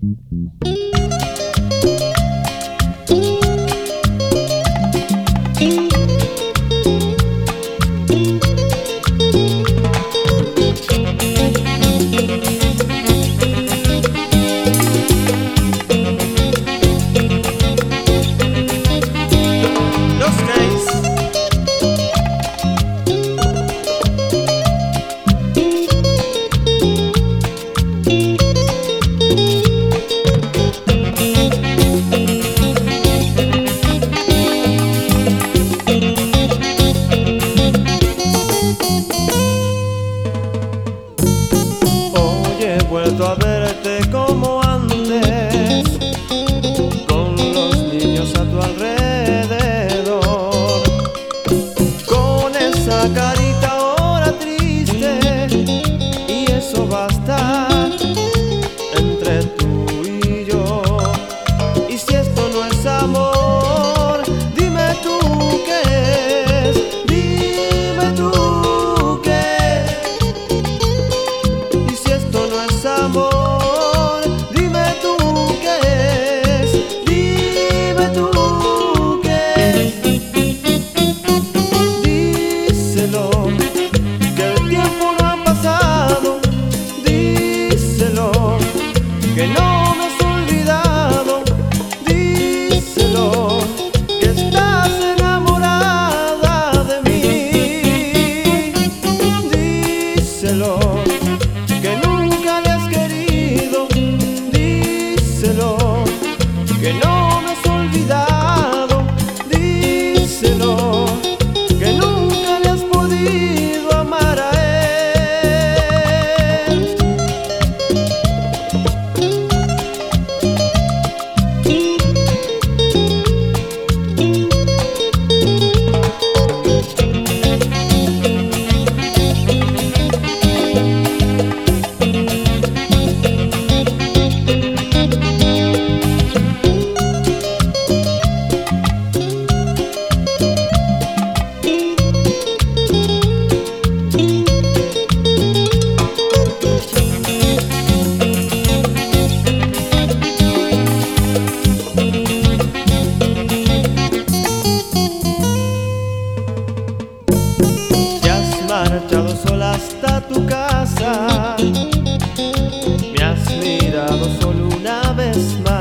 Vuelto a verte como antes, con los niños a tu alrededor, con esa carita ahora triste, y eso va a estar entre tú y yo. Y si esto no es amor, dime tú qué es, dime tú qué es. Y si esto no es amor, dime tú qué es, dime tú qué es. Díselo, que el tiempo no ha pasado, díselo, que no me has olvidado, díselo, que estás enamorada de mí, díselo, que nunca le has querido, díselo, que no me has olvidado, díselo, que nunca le has podido amar a él. Marchado sola hasta tu casa, me has mirado solo una vez más.